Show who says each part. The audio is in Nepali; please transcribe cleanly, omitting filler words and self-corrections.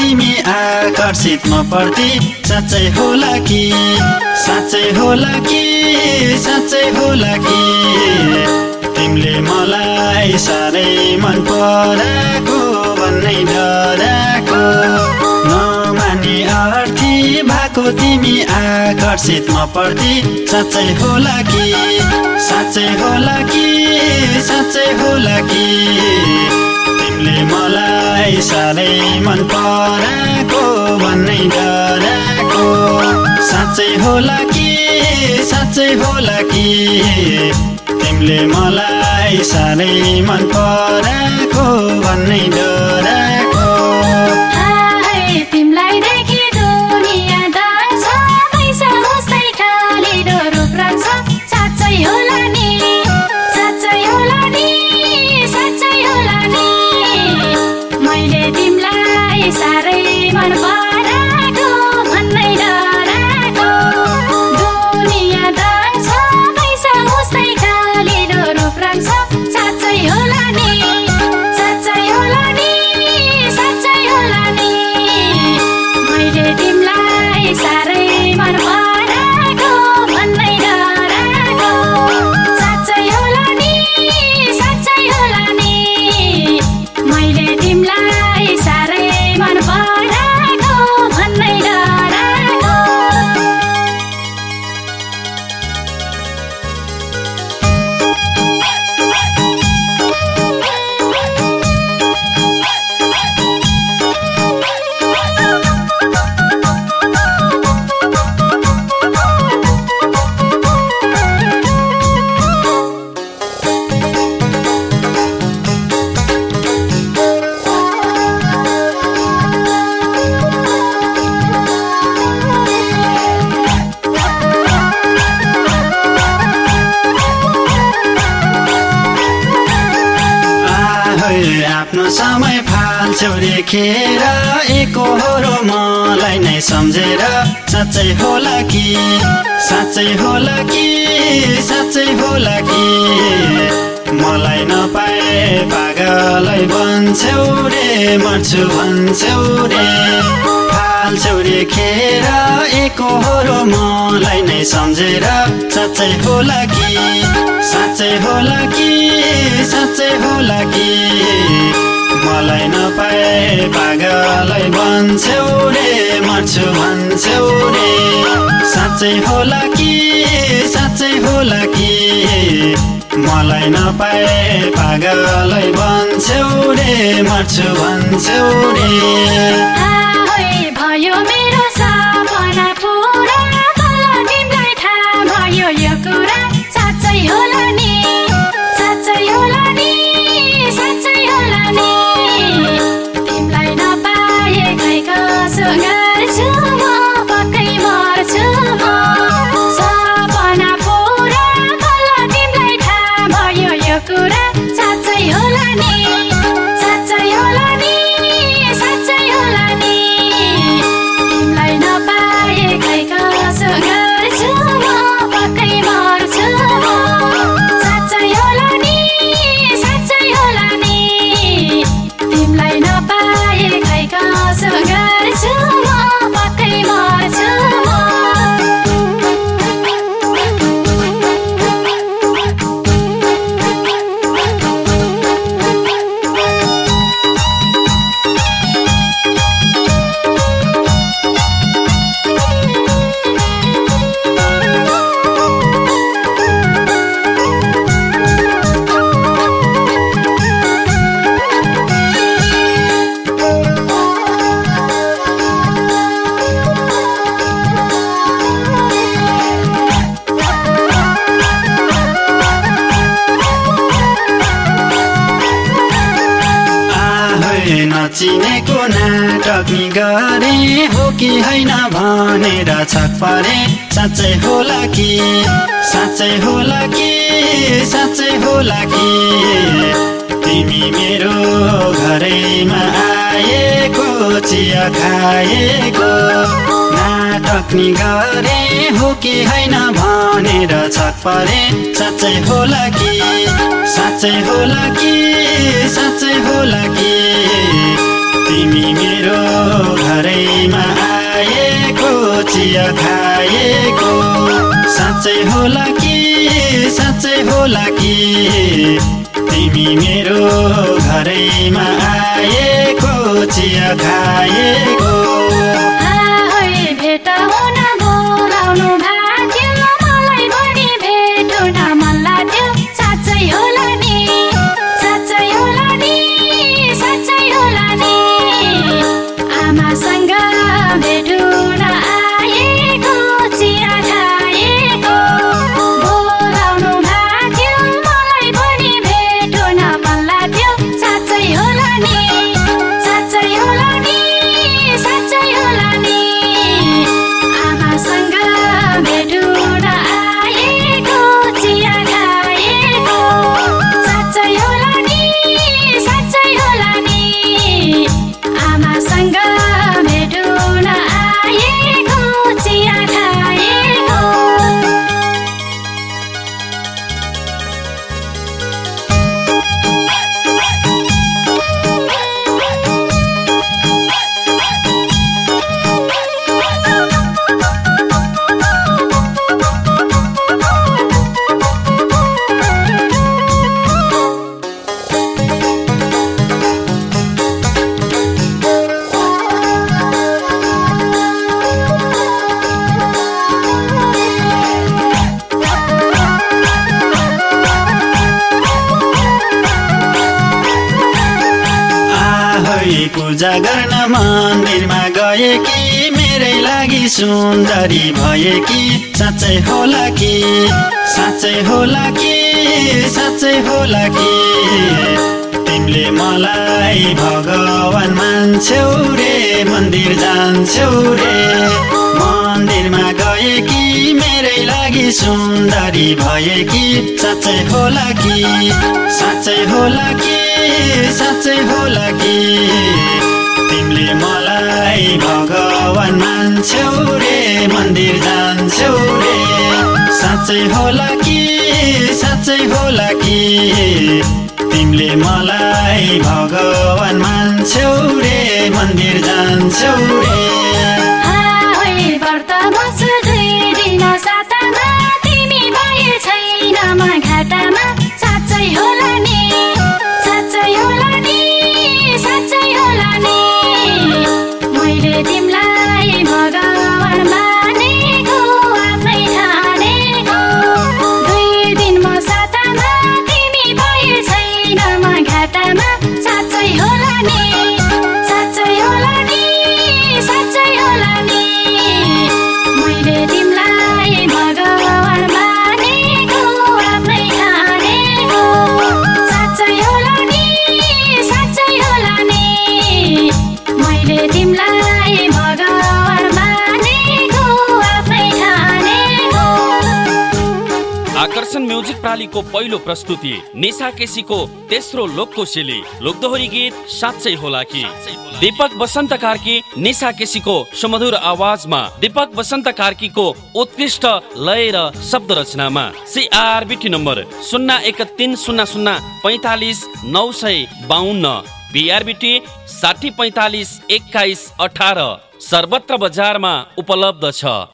Speaker 1: तिमी आकर्षित म प्रति साँच्चै होला कि साँच्चै होला कि साँच्चै होला कि तिमीले मलाई साह्रै मन पराएको भन्नै डराएको नमानी अर्थी भएको तिमी आकर्षित म प्रति साँच्चै होला कि साँच्चै होला कि साँच्चै होला कि तिमीले मलाई साह्रै मन पराएको भन्नै डराएको साँच्चै होला कि साँच्चै होला कि तिमीले मलाई साह्रै मन पराएको भन्नै डराएको
Speaker 2: तिमीलाई देखि दुनिया दान्छ पैसा जस्तै कालिलो रूप राख्छ साँच्चै होला नि साँच्चै होला नि साँच्चै होला नि मैले तिमीलाई साह्रै मन पराएको भन्नै डराएको दुनिया दान्छ पैसा जस्तै कालिलो रूप राख्छ साँच्चै होला नि साँच्चै होला नि साँच्चै होला नि मैले तिमीलाई साह्रै मन पराएको भन्नै डराएको साँच्चै होला नि साँच्चै होला नि मैले तिमीलाई साह्रै मन पराएको भन्नै डराएको
Speaker 1: आफ्नो समय फाल्छौ रेखेर एकहोरो मलाई नै सम्झेर साँच्चै होला कि साँच्चै होला कि साँच्चै होला कि मलाई नपाए पागलै बन्छौ रे मर्छु भन्छौ रे फाल्छौ रेखेर एकहोरो मलाई नै सम्झेर साँच्चै होला कि साँच्चै होला कि साँच्चै होला कि मलाई नपाए पागलै बन्छौ रे मर्छु भन्छौ रे साँच्चै होला कि साँच्चै होला कि मलाई नपाए पागलै बन्छौ रे मर्छु भन्छौ रे
Speaker 2: भयो मेरो सपना पुरा बल्ल तिमीलाई थाहा भयो यो कुरा साँच्चै होला नि साँच्चै होला नि साँच्चै होला नि तिमीलाई नपाए खै कसो गर्छु म पक्कै मर्छु म सपना पुरा बल्ल तिमीलाई थाहा भयो यो कुरा साँच्चै होला नि साँच्चै होला नि साँच्चै होला नि तिमीलाई नपाए खै कसो गर्छु म पक्कै मर्छु म साँच्चै होला नि साँच्चै होला नि तिमीलाई नपाए खै कसो गर्छु म पक्कै मर्छु म
Speaker 1: नचिनेको नाटक नि गरे हो कि होइन भनेर छक परे साँच्चै होला कि साँच्चै होला कि साँच्चै होला कि तिमी मेरो घरैमा आएको चिया खाएको नाटक नि गरे हो कि होइन भनेर छक परे साँच्चै होला कि साँच्चै होला कि साँच्चै होला कि तिमी मेरो घरैमा आएको चिया खाएको साँच्चै होला कि तिमी मेरो घरैमा आएको चिया खाएको
Speaker 2: भेट हुन बोलाउनु भाग्यो मलाई पनि भेट हुन मन लाग्यो साँच्चै होला नि आमासँग भेट हुन आएको चिया खाएको बोलाउनु भाग्यो मलाई पनि भेट हुन मन लाग्यो साँच्चै होला नि आमासँग भेट हुन आएको चिया खाएको साँच्चै होला नि आमासँग भेट हुन आएको चिया खाएको
Speaker 1: पूजा गर्न मन्दिरमा गए कि मेरै लागि सुन्दरी भए कि साँच्चै होला कि तिमीले मलाई भगवान मान्छौ रे मन्दिर जान्छौ रे मन्दिरमा गए कि मेरै लागि सुन्दरी भए कि साँच्चै होला कि तिमीले मलाई भगवान मान्छौ रे मन्दिर जान्छौ रे साँच्चै होला कि तिमीले मलाई भगवान मान्छौ रे मन्दिर जान्छौ रे
Speaker 2: व्रत बस्छु 2 दिन सातामा तिमी भए छैन म घाटामा साँच्चै होला नि मैले तिमीलाई भगवान मानेको आफ्नै ठानेको 2 दिन म सातामा तिमी भए छैन म घाटामा साँच्चै होला नि मैले तिमीलाई भगवान मानेको आफ्नै ठानेको साँच्चै होला नि मैले तिमीलाई भगवान मानेको आफ्नै ठानेको
Speaker 3: आकर्षण म्युजिक प्रालीको पहिलो प्रस्तुति निशा केसीको तेस्रो लोककोशेली लोकदोहोरी गीत साँच्चै होला कि दीपक बसन्त कार्की निशा केसीको सुमधुर आवाजमा दीपक बसन्त कार्कीको उत्कृष्ट लय र शब्द रचनामा CRBT नम्बर 0130045952 BRBT 60452118 सर्वत्र बजारमा उपलब्ध छ।